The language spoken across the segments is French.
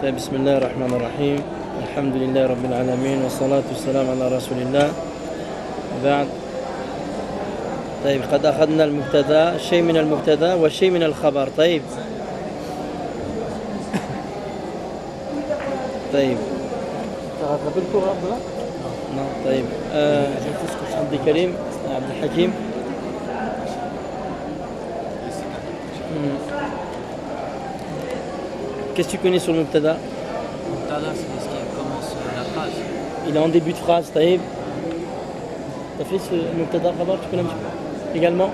بسم الله الرحمن الرحيم الحمد لله رب العالمين والصلاة والسلام على رسول الله بعد. طيب قد أخذنا المبتدا شيء من المبتدا وشيء من الخبر. طيب طيب عبد الكريم عبد الحكيم. Qu'est-ce que tu connais sur le Mubtada? Mubtada, c'est ce qui commence la phrase. Il est en début de phrase, Taïb. Tu as fait ce Mubtada Khabar, tu connais un petit peu également?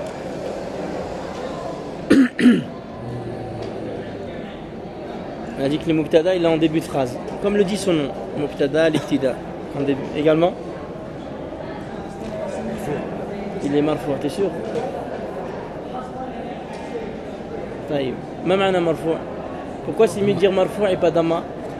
On a dit que le Mubtada, il est en début de phrase. Comme le dit son nom, Mubtada al-Iktida. En début. Également? Il est marfou, t'es sûr? Taïb. Ma ma'na marfou? Pourquoi c'est mieux de dire marfou et pas damma?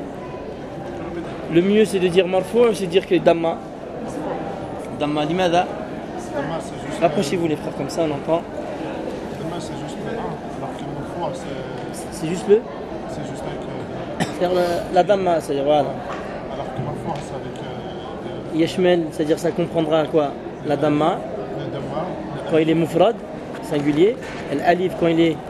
Le mieux c'est de dire marfou ou c'est de dire que damma? Damma, limada? Rapprochez-vous les frères, comme ça on entend. Damma c'est juste le 1, alors que marfou c'est juste le? C'est juste avec c'est-à-dire la damma, c'est-à-dire voilà. Alors que marfou c'est avec Yashmel, c'est-à-dire ça comprendra quoi? La damma, le damma, quand il est mufrad, singulier, et l'alif quand il est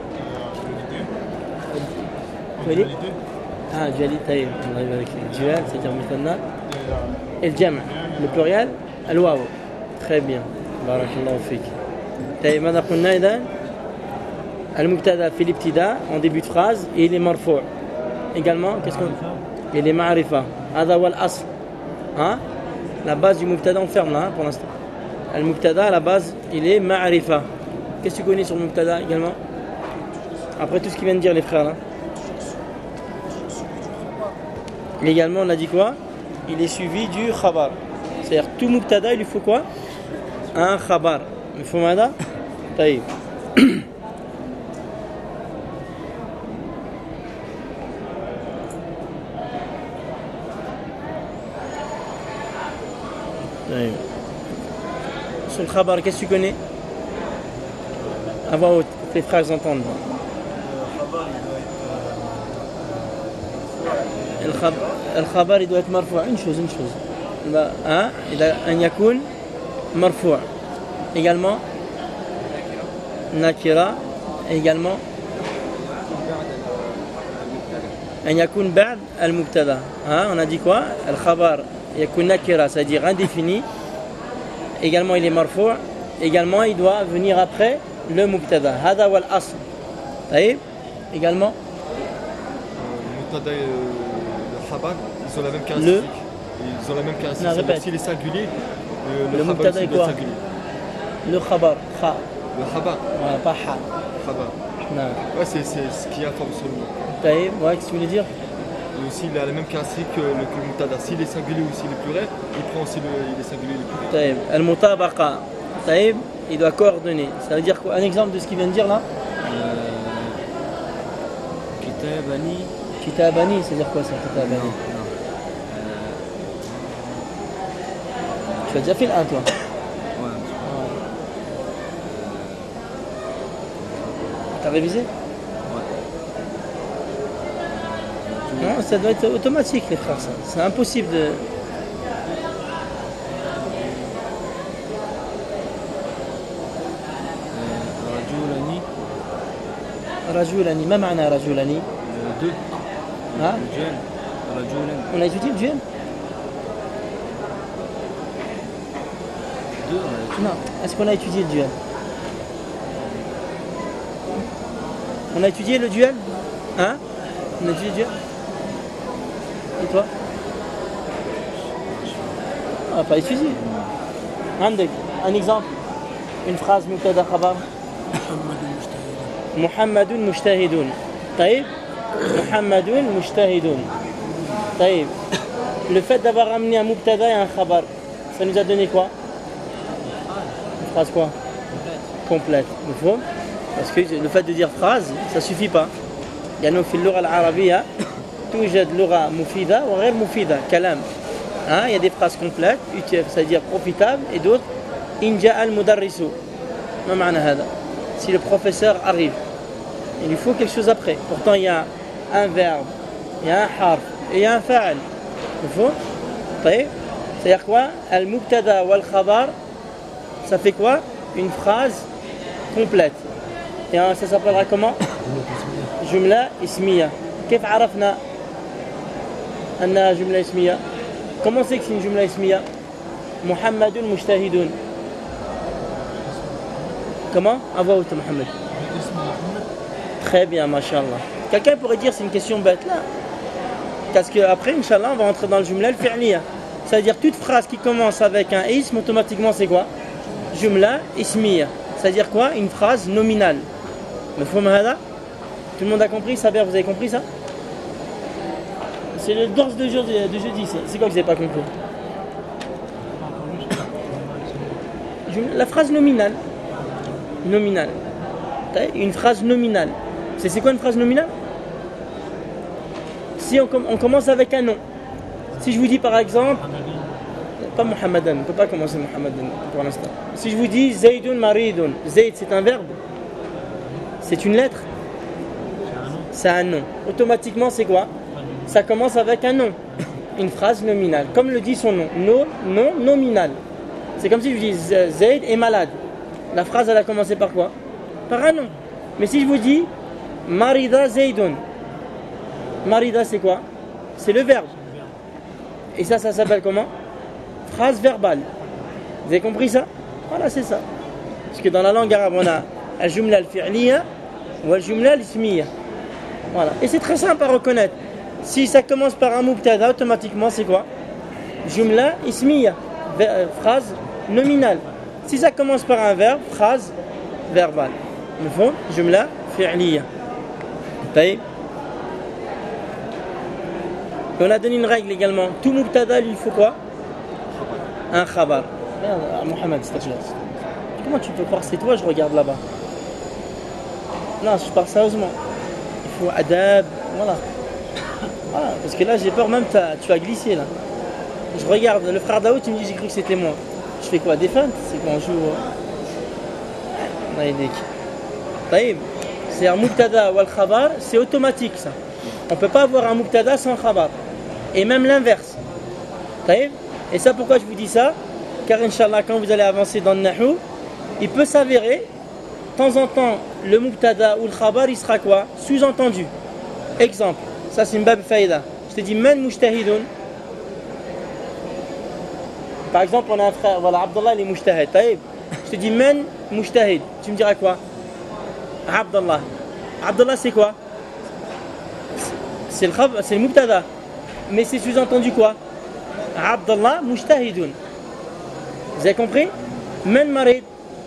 dualité, on arrive avec le dual, c'est-à-dire mithanna, et le jam', le pluriel, al-waw. Très bien, barakallahu fik. طيب ماذا قلنا إذا؟ المبتدا في الابتداء en début de phrase et il est marfou'. Également, qu'est-ce qu'on il est ma'rifa. هذا هو الأصل. Hein? La base du mubtada on ferme là pour l'instant. Al-mubtada à la base, il est ma'rifa. Qu'est-ce que tu connais sur le mubtada également? Après tout ce qu'ils viennent de dire les frères là. Également, on a dit quoi? Il est suivi du khabar. C'est-à-dire, tout mubtada, il lui faut quoi? Un khabar. Il faut mada? Taïb. Sur le khabar, qu'est-ce que tu connais? À voix haute, que les frères entendent. الخبر il doit être marfou'. Une chose. Hein? Il a un yakun marfou'. Également nakira. Également un yakun ba'd al-mubtada. Hein? On a dit quoi? Al-khabar yakun nakira, c'est-à-dire indéfini. Également il est marfou'. Également il doit venir après le mubtada. Hada wal asl. Taïb. Également mubtada Khabar, ils ont la même caractéristique. Ils ont la même caractéristique. S'il est singulier, le mubtada est quoi? Le khabar, kha. Le khabar. Ouais, pas ha. Khabar. Non. Ouais, c'est ce qui informe sur le mot. Taïb, ouais, qu'est-ce que tu voulais dire? Et aussi, il a la même caractéristique que le mubtada. S'il est singulier ou s'il est pluriel, il prend aussi il est singulier le pluriel. Taïb, al-mutabaqa. Taïb, il doit coordonner. Ça veut dire quoi? Un exemple de ce qu'il vient de dire là? Kitabani. Kitabani, c'est-à-dire quoi ça, Kitabani? Non. Tu as déjà fait le 1 toi? Ouais. T'as révisé? Ouais. Non, ça doit être automatique les frères, ça. C'est impossible de... Rajulani. Rajulani, ma ma'na rajulani? Deux. Hein? On a étudié le duel? Non, est-ce qu'on a étudié le duel? On a étudié le duel? Hein? On a étudié le duel? Et toi? On n'a pas étudié. Un exemple, une phrase mubtada khabar. Muhammadun mujtahidun. Taïb? Muhammadun mujtahidun. Taïb. Le fait d'avoir amené un mubtada et un khabar, ça nous a donné quoi? Une phrase quoi? Complète. Parce que le fait de dire phrase, ça suffit pas. لأنه في اللغة العربية توجد لغة مفيدة وغير مفيدة كلام. Il y a des phrases complètes, c'est-à-dire profitables, et d'autres إن جاء المدرس. ما معنى هذا? Si le professeur arrive, il lui faut quelque chose après. Pourtant il y a un verbe, il y a un harf, et il y a un fa'al. طيب. C'est-à-dire quoi? Al-mubtada wal khabar, ça fait quoi? Une phrase complète. Et ça s'appellera comment? جملة اسمية. كيف عرفنا أنها جملة اسمية؟ Comment c'est que c'est une جملة اسمية? محمد مجتهد. Comment? À voix haute, Mohamed. Très bien, mashallah. Quelqu'un pourrait dire c'est une question bête là. Parce qu'après, Inch'Allah, on va entrer dans le jumla al-fi'liya. C'est-à-dire toute phrase qui commence avec un ism, automatiquement c'est quoi? Jumla ismiya. C'est-à-dire quoi? Une phrase nominale. Mafhoum hada? Tout le monde a compris? Saber, vous avez compris ça? C'est le dors de jeudi. C'est quoi que vous n'avez pas compris? La phrase nominale. Nominale. Une phrase nominale. C'est quoi une phrase nominale? Si on commence avec un nom. Si je vous dis par exemple, pas Muhammadan, on ne peut pas commencer Muhammadan pour l'instant. Si je vous dis Zaydun Maridun, Zayd c'est un verbe? C'est une lettre? C'est un nom. Automatiquement c'est quoi? Ça commence avec un nom. Une phrase nominale. Comme le dit son nom. Nom nominal. C'est comme si je vous dis Zayd est malade. La phrase elle a commencé par quoi? Par un nom. Mais si je vous dis Marida Zaydun, Marida c'est quoi? C'est le verbe. Et ça s'appelle comment? Phrase verbale. Vous avez compris ça? Voilà, c'est ça. Parce que dans la langue arabe, on a al-jumla al-fi'liya ou al-jumla al-ismiya. Voilà. Et c'est très simple à reconnaître. Si ça commence par un mubtada, automatiquement c'est quoi? Jumla ismiya. Phrase nominale. Si ça commence par un verbe, phrase verbale. Mafhoum? Jumla fi'liya. Taïb. On a donné une règle également. Tout mubtada, il faut quoi? Un khabar. Mohamed, s'il te plaît. Comment tu peux croire que c'est toi? Je regarde là-bas. Non, je parle sérieusement. Il faut adab. Voilà. Voilà. Parce que là, j'ai peur même, tu vas glisser là. Je regarde. Le frère Daoud, tu me dis, j'ai cru que c'était moi. Je fais quoi? Des feintes? C'est quand on joue. Taïb. C'est un mubtada ou al-khabar, c'est automatique ça. On ne peut pas avoir un mubtada sans khabar. Et même l'inverse. Et ça, pourquoi je vous dis ça? Car Inch'Allah, quand vous allez avancer dans le nahou, il peut s'avérer, de temps en temps, le mubtada ou le khabar, il sera quoi? Sous-entendu. Exemple, ça c'est une bab faïda. Je te dis, man mujtahidun. Par exemple, on a un frère, voilà, Abdallah il est mujtahid. Je te dis, man mujtahid. Tu me diras quoi? Abdallah. Abdallah c'est quoi? C'est le mubtada. Mais c'est sous-entendu quoi? Abdallah mujtahidun. Vous avez compris? Man marid.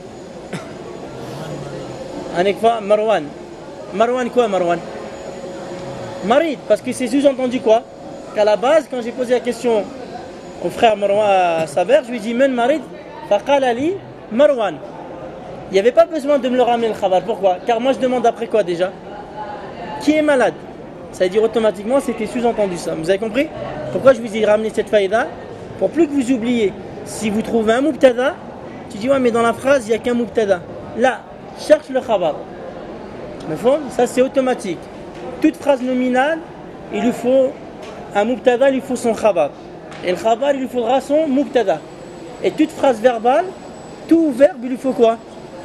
Avec quoi? Marwan. Marwan quoi Marwan? Marid, parce que c'est sous-entendu quoi? Qu'à la base, quand j'ai posé la question au frère Marwan à Saber, je lui ai dit Man marid, faqala li Marwan. Il n'y avait pas besoin de me le ramener le khabar. Pourquoi? Car moi je demande après quoi déjà? Qui est malade? Ça veut dire automatiquement c'était sous-entendu ça. Vous avez compris? Pourquoi je vous ai ramené cette faïda? Pour plus que vous oubliez. Si vous trouvez un mubtada, tu dis ouais mais dans la phrase il n'y a qu'un mubtada. Là, cherche le khabar. Ça c'est automatique. Toute phrase nominale, il lui faut un mubtada, il lui faut son khabar. Et le khabar il lui faudra son mubtada. Et toute phrase verbale, tout verbe il lui faut quoi?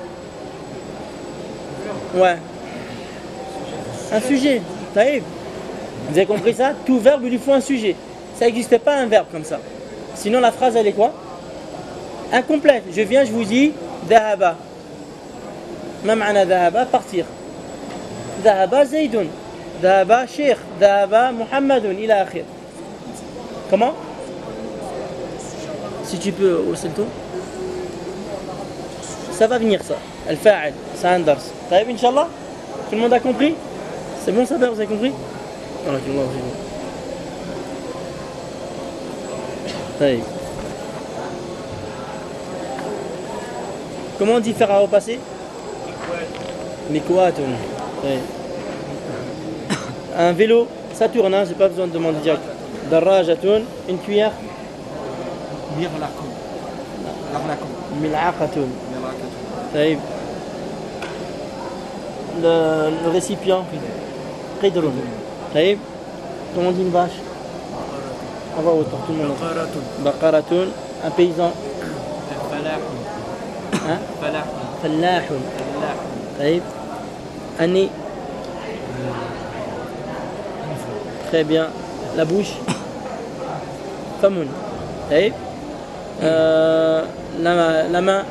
Ouais. Un sujet. Taïb. Vous avez compris ça? Tout verbe, il lui faut un sujet. Ça n'existe pas un verbe comme ça. Sinon la phrase elle est quoi? Incomplète. Je viens, je vous dis Dhahaba. Ma ma'na dhahaba? Partir. Dhahaba Zaydun. Dhahaba Sheikh. Dhahaba Muhammadun. Ila akhir. Comment? Si tu peux, c'est le tout. Ça va venir ça. Al-fa'al. C'est un dars. Taïb, Inch'Allah? Tout le monde a compris? C'est bon ça, vous avez compris? Comment on dit faire au passé? Mikwatun. Un vélo, ça tourne, hein, j'ai pas besoin de demander direct. Darrajatun, une cuillère. Mil'aqatun. Le récipient. Qidrun. Comment on dit une vache? On va au tour, tout le monde. بقرة Baqaratun, un paysan. فلاح Hein? فلاح Fallahun. فلاح طيب. Ani. Très bien. La bouche. Famoun. طيب. La main.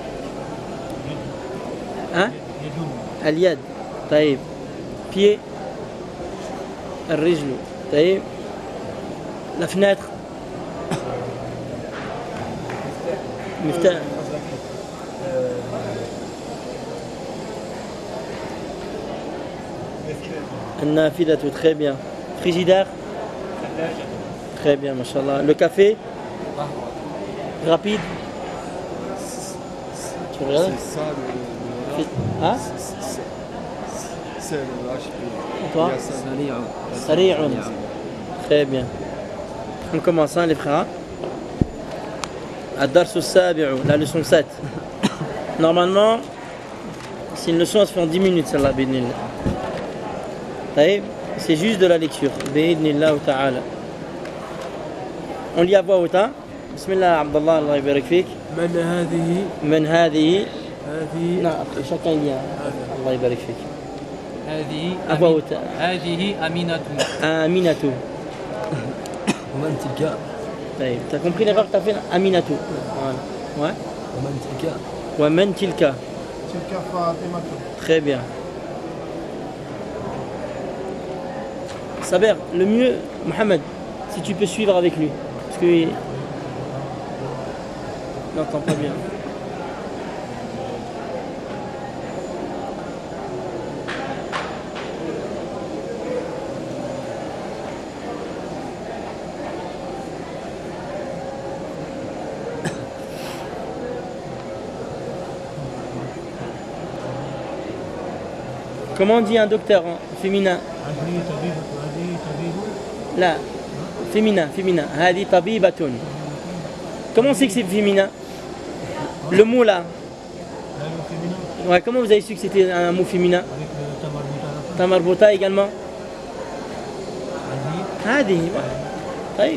Hein? اليد. طيب. Pied. الرجل. طيب. La fenêtre. مفتاح. النافذة. Très bien. Frigidaire. Très bien, machallah. Le café. Rapide. Tu regardes? C'est ça le Hein? c'est le H. Et toi? Il y a ça. سريع سريع. Très bien. On commence, hein, les frères. Ad-Dars as-Sabi'u, la leçon 7. Normalement, c'est une leçon, elle se fait en 10 minutes, celle-là, b'idhnillah. Taïb, c'est juste de la lecture. B'idhnillah ta'ala. On lit à voix haute, hein? Bismillah, Abdallah, Allah yabarak fik. من هذه من هذه. هذه Non, après, chacun lit, hein. Allah yabarak fik. هذه À voix haute. هذه أمينة Aminatu. ومن تلك Taïb. T'as compris l'erreur que t'as fait? Aminatu. Voilà. Ouais. ومن تلك Wa man tilka. تلك فاطمة. Très bien. Saber, le mieux, Mohamed, si tu peux suivre avec lui. Parce que. Il n'entend pas bien. Comment on dit un docteur en féminin? Là, féminin. Hadi tabibatun. Comment on sait que c'est féminin? Le mot là. Ouais, comment vous avez su que c'était un mot féminin? Tamarbota également. Hadi. طيب.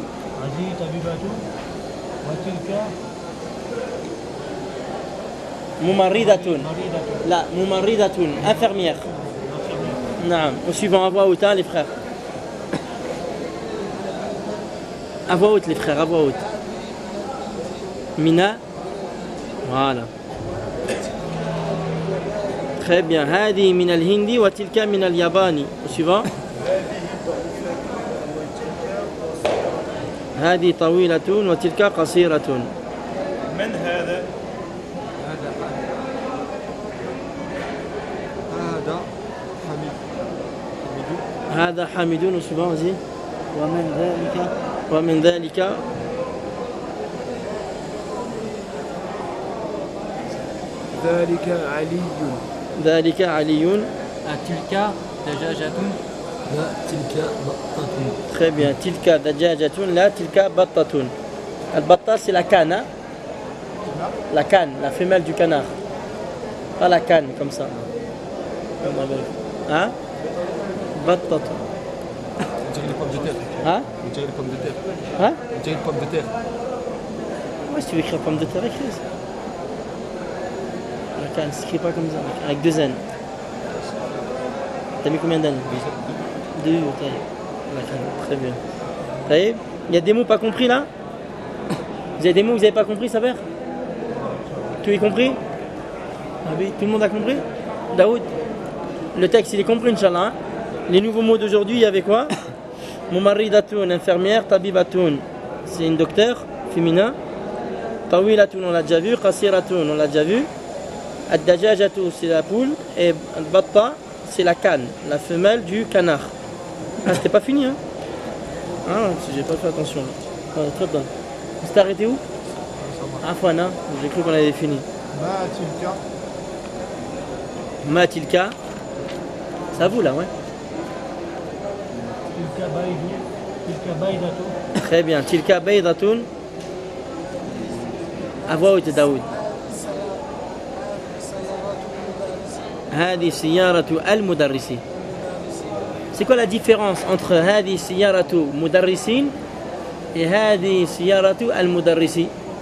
Mumarridatun. Là, mumarridatun, infirmière. Non, au suivant, à voix haute, hein, les frères. À voix haute, les frères, à voix haute. Mina. Voilà. Très bien. Hadi min al-hindi wa tilka min al-yabani. Au suivant. Hadi tawilatun wa tilka qasiratun. هذا حميد. هذا حامدون. Au suivant, vas-y. ومن ذلك ذلك علي ذلك علي. تلك دجاجة لا تلك بطة Très bien. Tilka dajajatun, là, tilka battatun. Al-batta, c'est la canne, hein? La canne, la femelle du canard. Pas la canne, comme ça. Hein? Battatun. On dirait les pommes de terre. Hein? On dirait les pommes de terre. Hein? On dirait les pommes de terre. Ouais, si tu veux écrire pomme de terre, écris ça. La canne, ça s'écrit pas comme ça, avec 2 N. T'as mis combien d'N? 2, taille. La canne, très bien. Taïb, il y a des mots pas compris là? Vous avez des mots que vous n'avez pas compris, Saber? Tout est compris? Ah oui, tout le monde a compris? Daoud, le texte il est compris, Inch'Allah. Hein? Les nouveaux mots d'aujourd'hui, il y avait quoi? Mumarridatun, infirmière. Tabibatun, c'est une docteur, féminin. Tawilatun, on l'a déjà vu. Qasiratun, on l'a déjà vu. Ad-dajajatu, c'est la poule. Et al-batta, c'est la canne, la femelle du canard. Ah, c'était pas fini, hein? Ah, j'ai pas fait attention. Très bien. On s'est arrêté où? Ah, Fouana, j'ai cru qu'on avait fini. ما تلك Matilka. C'est à vous là, ouais. Très bien. Tilka baydatun. À voix haute, Daoud. Hadi siyaratu al-mudarrisi. C'est quoi la différence entre Hadi siyaratu mudarrisin et هذه سيارة المدرس.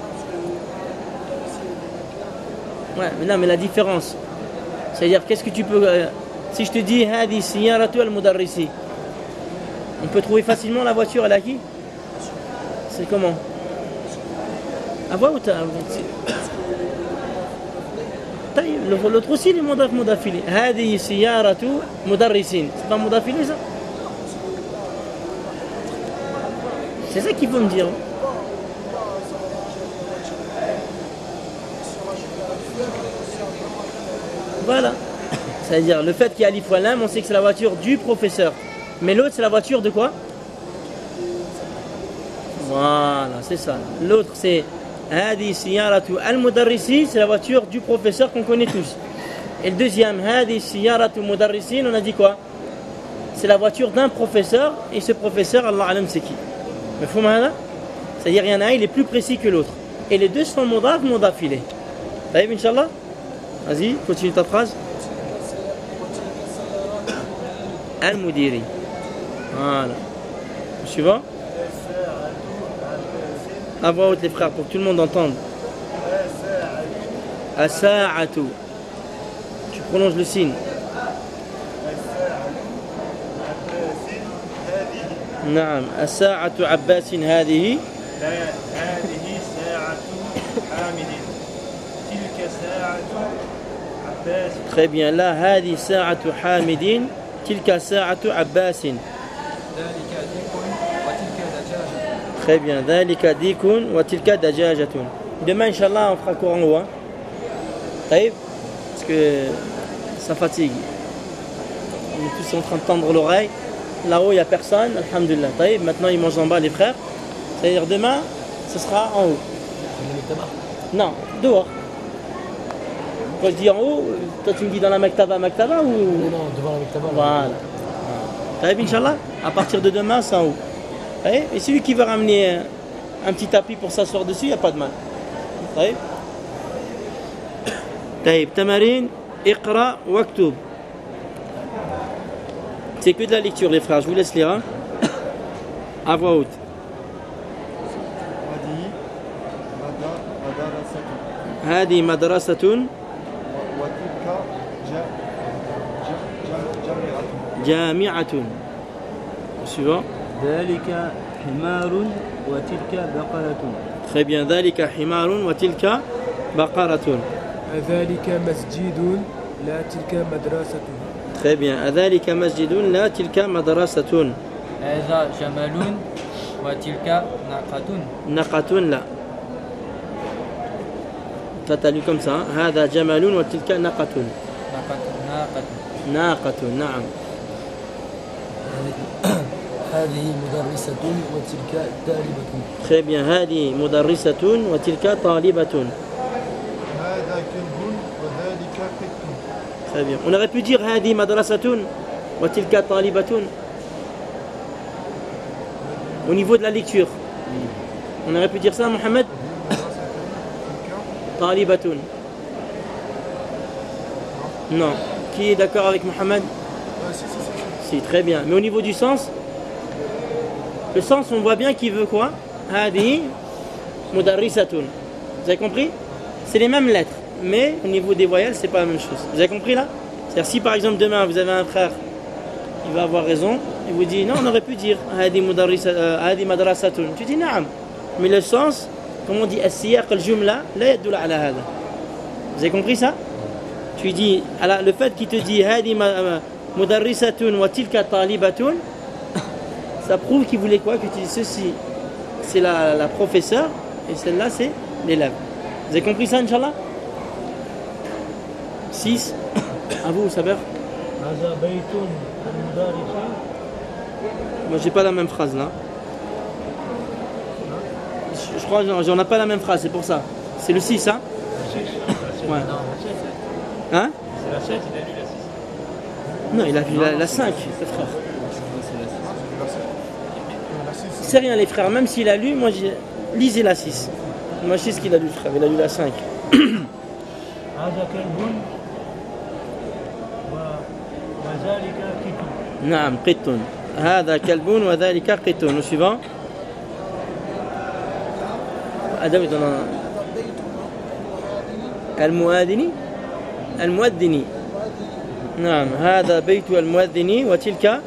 Ouais, mais non, mais la différence, c'est-à-dire qu'est-ce que tu peux si je te dis هذه سيارة المدرس, on peut trouver facilement la voiture, elle a qui? C'est comment? À voix haute. L'autre aussi, les مضاف إليه. هذه سيارة مدرس. C'est pas مضاف إليه ça? C'est ça qu'il faut me dire. Voilà. C'est-à-dire le fait qu'il y a alif ou lam, on sait que c'est la voiture du professeur. Mais l'autre, c'est la voiture de quoi? Voilà, c'est ça. L'autre, c'est هذه سيارة المدرسين, c'est la voiture du professeur qu'on connaît tous. Et le deuxième, هذه سيارة مدرسين, on a dit quoi? C'est la voiture d'un professeur, et ce professeur, Allah alam, c'est qui? مفهوم هذا? C'est-à-dire il y en a un, il est plus précis que l'autre. Et les deux sont mudaf ilayh. طيب Inch'Allah? Vas-y, continue ta phrase. Al-Mudiri. Voilà. Suivant. À voix haute les frères, pour que tout le monde entende. As-sa'atu. Tu prolonges le signe. نعم. الساعة عباس هذه. هذه ساعة حامد. تلك ساعة عباس. Très bien. Là, هذه ساعة حامد. تلك ساعة عباس. Très bien. ذلك ديك وتلك دجاجة. Demain, Inch'Allah, on fera courant haut. Taïb, parce que ça fatigue. On est tous en train de tendre l'oreille. Là-haut, il n'y a personne. Alhamdulillah. Taïb, maintenant, ils mangent en bas, les frères. C'est-à-dire, demain, ce sera en haut. Non, dehors. Quand je dis en haut, toi, tu me dis dans la maktaba ou... Non, devant la maktaba. Voilà. Taïb, Inch'Allah, à partir de demain, c'est en haut. Et celui qui veut ramener un petit tapis pour s'asseoir dessus, il n'y a pas de mal. Taïb. Taïb, tamarin, iqra, waktub. C'est que de la lecture, les frères, je vous laisse lire. Hein. À voix haute. هذه مدرسة جامعة. Suivant. ذلك حمار وتلك بقرة. Très bien. ذلك حمار وتلك بقرة. ذلك مسجد لا تلك مدرسة. Très bien. ذلك مسجد لا تلك مدرسة. هذا جمل وتلك ناقة. ناقة لا. T'as lu comme ça. Hein? هذا جمل وتلك ناقة. ناقة. نعم. هذه مدرسة وتلك طالبة. Très bien. هذه مدرسة وتلك طالبة. هذا كلب وذلك قط. Très bien. On aurait pu dire هذه مدرسة وتلك طالبة. Au niveau de la lecture. On aurait pu dire ça, Mohamed? طالبة. Non. Qui est d'accord avec Mohamed? Si, très bien. Mais au niveau du sens, le sens, on voit bien qu'il veut quoi? هذه مدرسة. Vous avez compris? C'est les mêmes lettres, mais au niveau des voyelles, c'est pas la même chose. Vous avez compris là? C'est-à-dire si par exemple demain vous avez un frère, il va avoir raison, il vous dit non, on aurait pu dire هذه مدرسة. Tu dis نعم. Mais le sens, comme on dit السياق الجملة لا يدل على هذا. Vous avez compris ça? Tu dis le fait qu'il te dit هذه مدرسة وتلك طالبة, ça prouve qu'il voulait quoi? Que tu dis ceci, c'est la professeure et celle-là c'est l'élève. Vous avez compris ça, Inch'Allah? 6. À vous, Saber. Moi j'ai pas la même phrase là. Je crois que j'en ai pas la même phrase, c'est pour ça. C'est le 6, hein? Ouais. Hein? C'est la 7, il a lu la 6. Non, il a vu la 5, le frère. C'est rien les frères, même s'il a lu, moi lisez la 6. Moi je sais ce qu'il a lu, frère, il a lu la 5. نعم قط. هذا كلب وذلك قط. Au suivant. أدوات المؤذن المؤذن نعم هذا بيت المؤذن وتلك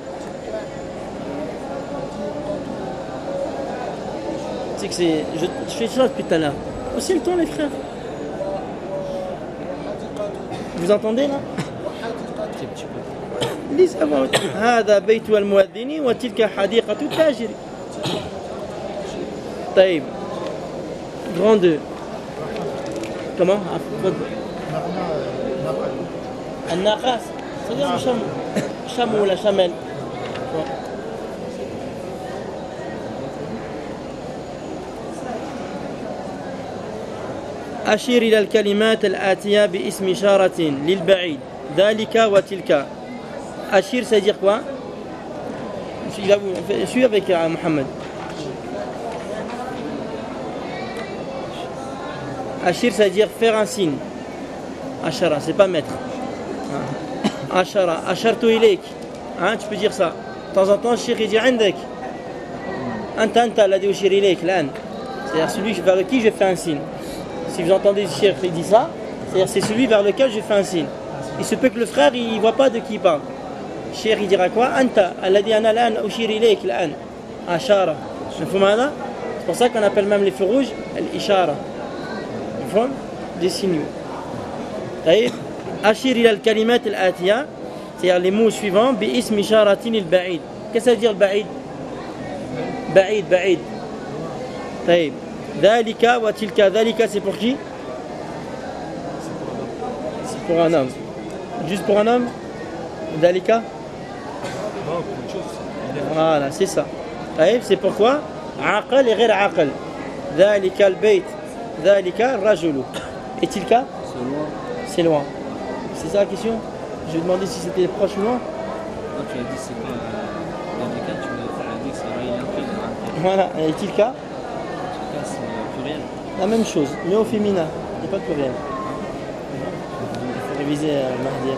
je fais ça depuis tout à l'heure. Aussi le temps les frères. Vous entendez là? ليس أبغى هذا بيت المؤذن وتلك حديقة التاجر. طيب grand 2 comment الناقص c'est-à-dire chameau la chamelle. أشير إلى الكلمات الآتية باسم إشارة للبعيد ذلك وتلك. أشير ça veut dire quoi? Je suis avec Mohamed. Ashir, ça veut dire faire un signe. Ashara, c'est pas mettre. Ashara, ashartu ilayk. Hein, tu peux dire ça. De temps en temps, Ashir il dit عندك. Anta alladhi ushir ilayk l'an. C'est-à-dire celui vers lequel je fais un signe. Si vous entendez Ashir qui dit ça, c'est-à-dire c'est celui vers lequel je fais un signe. Il se peut que le frère il voit pas de qui il parle. Ashir il dira quoi? Anta alladhi ana l'an ushir ilayk l'an. Ashara. C'est pour ça qu'on appelle même les feux rouges l'ishara. Des signaux. أشير إلى الكلمات الآتية c'est-à-dire les mots suivants باسم إشارة البعيد. Qu'est-ce que ça veut dire بعيد? بعيد بعيد. طيب ذلك وتلك. ذلك c'est pour qui? C'est pour un homme. Juste pour un homme? ذلك? Voilà, c'est ça. طيب c'est pourquoi عاقل et غير عاقل. ذلك البيت ذلك الرجل. Et tilka? C'est loin. C'est ça la question? Je vais demander si c'était proche ou loin. Non, tu as dit c'est pas ذلك, tu as dit que c'est réel. Voilà. Et tilka? Tilka c'est pluriel. La même chose, mais au féminin. Il n'y a pas de pluriel. Il faut réviser mardi.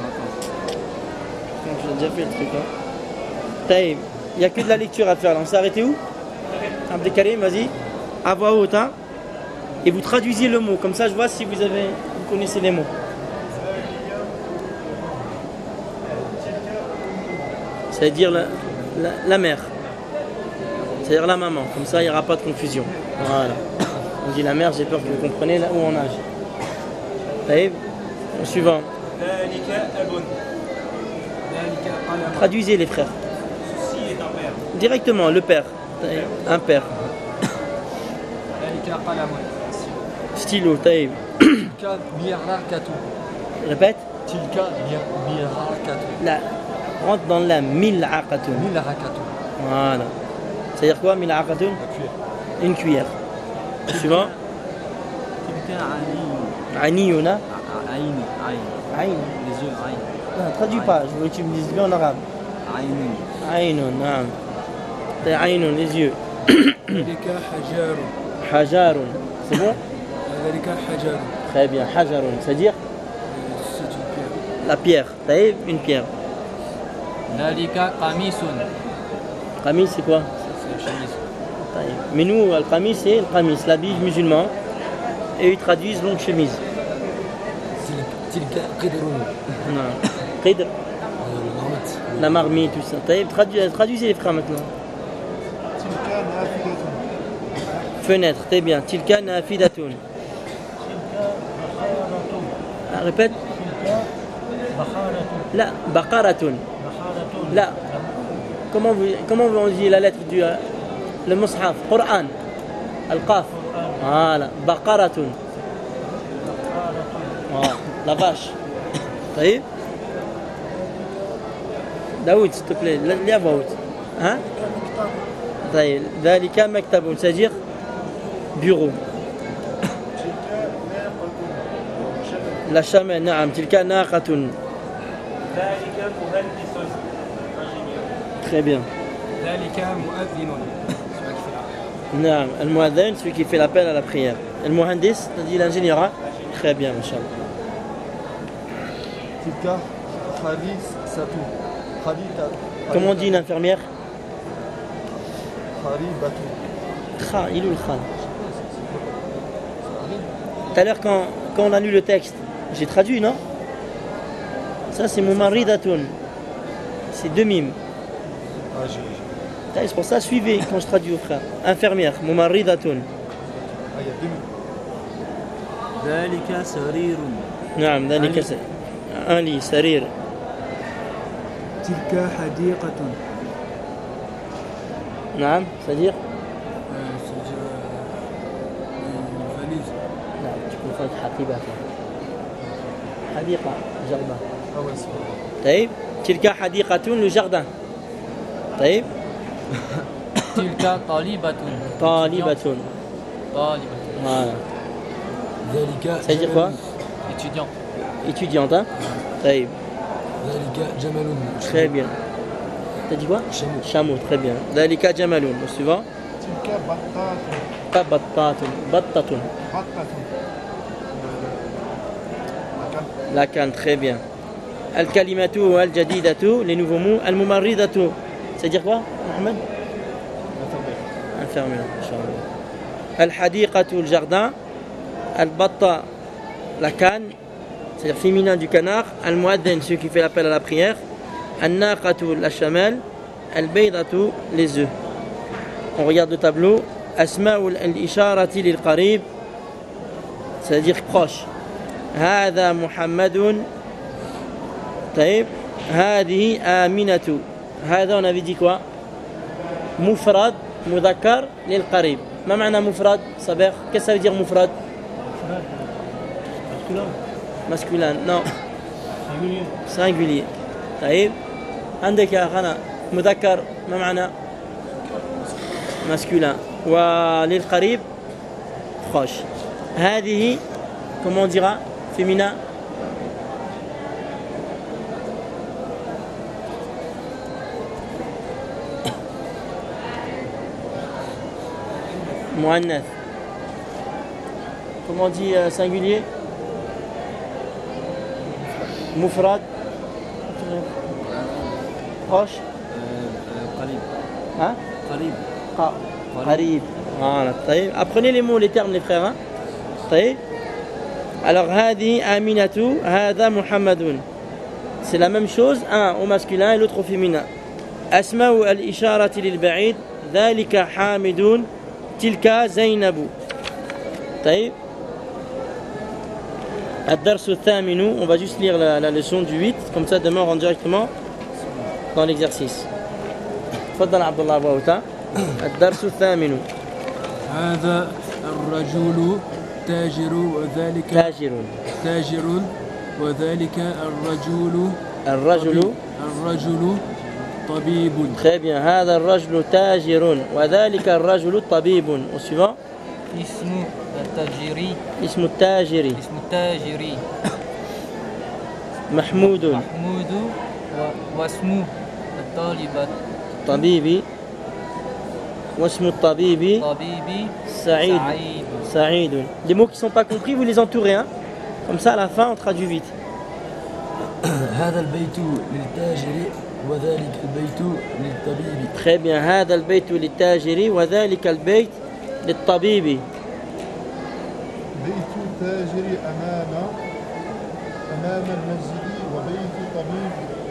J'ai déjà fait le truc. Hein. Taïb. Il n'y a que de la lecture à faire. Là. On s'est arrêté où? Abdelkarim, vas-y. À voix haute, hein. Et vous traduisez le mot, comme ça je vois si vous connaissez les mots. C'est-à-dire la mère, c'est-à-dire la maman, comme ça il n'y aura pas de confusion. Voilà. On dit la mère, j'ai peur que vous compreniez là où on nage. Allez, suivant. Traduisez les frères. Directement, le père, un père. Stylo, taïb. Tilka mi'arakatu. Répète. Tilka mi'arakatu. Là, rentre dans la mil'aqatun. Mi'arakatu. Voilà. C'est-à-dire quoi, mil'aqatun? Une cuillère. Suivant. Tilka Aniyuna. Aïn. Aïn. Les yeux, aïn. Non, traduis pas, je veux que tu me dises bien en arabe. Aïn. Aynun, naam. C'est Aynun, les yeux. ذلك حجار. Hajarun. C'est bon? ذلك حجار. Très bien. Hajarun, c'est-à-dire C'est une pierre. la pierre. Taïb, une pierre. ذلك قميص. Qamis, c'est quoi? C'est une chemise. Taïb. Mais nous, le qamis, c'est le qamis, l'habit musulman. Et ils traduisent longue chemise. تلك قدر. Non. Qidr, المرمت. la marmite, tout ça. Taïb, traduisez les frères maintenant. تلك نافذة. Fenêtre, très bien. Tilka nafidatun. Ah, répète. La, baqaratun. La. Comment on dit la lettre du le mushaf? Qur'an. Al-Qaf. Voilà. Baqaratun. Voilà. La vache. Taïb. Daoud, s'il te plaît, lis à voix haute. Hein? Taïb. Dhalika maktabun, c'est-à-dire bureau. La chamelle, naam, tilka naqatun. Très bien. ذلك مؤذن. Naam, al-muadhin, celui qui fait l'appel à la prière. Al-muhandis, c'est-à-dire l'ingénieur. Hein? Très bien, machallah. Tilka khalisatu. Comment on dit une infirmière? Kharibatu. Kha, il ou le khan? Tout à l'heure, quand on a lu le texte, j'ai traduit, non? Ça, c'est mumarridatun. C'est deux mimes. Ah, j'ai. C'est pour ça, suivez quand je traduis au frère. Infirmière, mumarridatun. Ah, il y a deux minutes. ذلك سرير نعم ذلك un lit, sarir. تلك حديقة. نعم, c'est-à-dire C'est-à-dire une valise. لا, tu peux faire حقيبة. حديقة, jardin. Ah, ouais, c'est bon. طيب, تلك حديقة, le jardin. طيب, تلك طالبة. طالبة. طالبة. Voilà. ذلك Ça veut dire quoi? Étudiant. Étudiante, hein? طيب. ذلك جمل. Très bien. T'as dit quoi? Chameau. Chameau, très bien. ذلك جمل. Le suivant. تلك بطاط. Pas بطاط, بطة. بطة. Lacan, très bien. Al-kalimatu al-jadidatu, les nouveaux mots. Al-mumarridatu, c'est-à-dire quoi, Mohamed? Infirmière, Inch'Allah. Al-hadiqatu, le jardin. Al-batta, la canne, c'est-à-dire féminin du canard. Al-muadhin, celui qui fait l'appel à la prière. Al-naqatu, la chamelle. Al-baydatu, les œufs. On regarde le tableau. Asma'u al-isharati lil-qarib, c'est-à-dire proche. هذا محمد. طيب, هذه آمنة. هذا on avait dit quoi? مفرد مذكر للقريب. ما معنى مفرد صباح? Qu'est-ce que ça veut dire مفرد? masculin. Non, singulier. طيب, عندك يا أخانا مذكر ما معنى؟ masculin. وللقريب proche. هذه comment on dira? Féminin. Muannath. Comment on dit singulier? Mufrad. Proche. قريب Hein? قريب Qarib. Voilà. Apprenez les mots, les termes, les frères. Hein? Alors, hadi aminatu, hada muhammadun. C'est la même chose, un au masculin et l'autre au féminin. Asma'u al-isharati lil-ba'id, dhalika hamidun, tilka zainabu. طيب. الدرس الثامن, on va juste lire la leçon du 8, comme ça demain on rentre directement dans l'exercice. تفضل عبد الله أبو أوتا. الدرس الثامن. هذا الرجل تاجر وذلك تاجر وذلك الرجل طبيب. Très bien. هذا الرجل تاجر وذلك الرجل طبيب. Au suivant. اسم التاجري. اسم التاجري. اسم التاجري محمود. محمود واسم الطالبة طبيبي. واسم الطبيب طبيبي سعيد. سعيد. Les mots qui ne sont pas compris, vous les entourez. Hein? Comme ça, à la fin, on traduit vite. هذا البيت للتاجر وذلك البيت للطبيب. Très bien. هذا البيت للتاجر وذلك البيت للطبيب. بيت التاجر أمام المسجد وبيت طبيب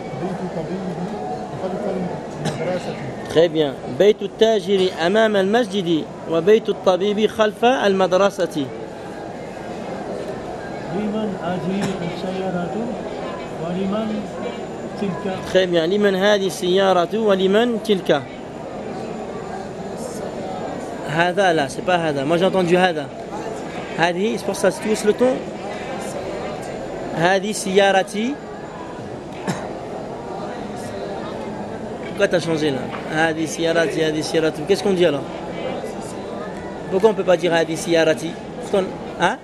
خلف المدرسة. Très bien. بيت التاجر أمام المسجد وبيت الطبيب خلف المدرسة. لمن هذه السيارة ولمن تلك. Très bien. لمن هذه السيارة ولمن تلك. هذا لا, c'est pas هذا. Moi j'ai entendu هذا. هذه, c'est pour ça, si tu hausses le ton. هذه سيارتي. Pourquoi t'as changé là? هذه سيارتي, هذه سيارتي. Qu'est-ce qu'on dit alors? Pourquoi on ne peut pas dire هذه سيارتي? Hein?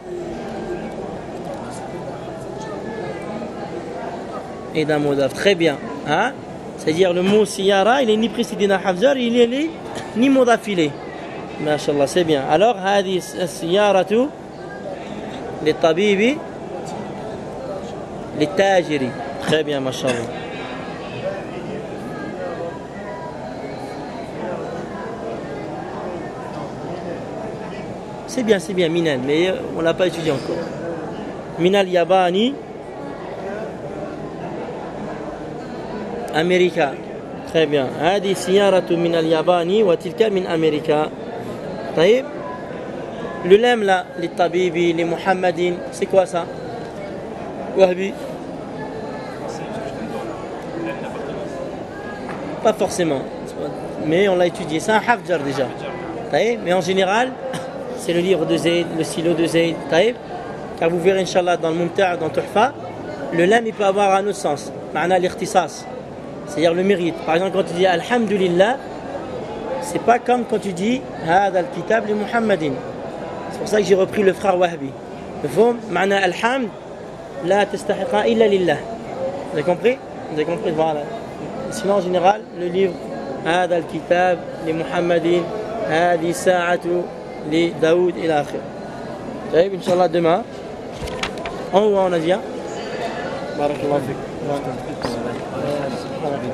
Et d'un mot d'af. Très bien. Hein? C'est-à-dire le mot siyara, il est ni précédé d'un hafzar, il est ni mot d'affilé. Masha'Allah, c'est bien. Alors, هذه السيارة للطبيب للتاجر. Très bien, Masha'Allah. C'est bien, Minal, mais on ne l'a pas étudié encore. Minal Yabani, America. Très bien. هذه سيارة من اليابان وتلك من أمريكا. طيب. Le lemme là, les tabibi, les muhammadin, c'est quoi ça? Wahbi? Pas forcément, mais on l'a étudié. C'est un hafjar déjà. Mais en général, c'est le livre de Zayd, le stylo de Zayd. Car vous verrez, Inch'Allah, dans le Mumta', dans Tuhfa, le lemme il peut avoir un autre sens. Ma'na l'ikhtisas. C'est-à-dire le mérite. Par exemple, quand tu dis Alhamdulillah, c'est pas comme quand tu dis Hada al-kitab li Muhammadin. C'est pour ça que j'ai repris le frère Wahbi. Ma'na alhamd, la tastahiqa illa lillah. Vous avez compris? Voilà. Sinon, en général, le livre Hada al-kitab li Muhammadin, Hadi sa'atu li Daoud et l'akhir. Inch'Allah, demain. En haut, on a dit. Barakallahu fik.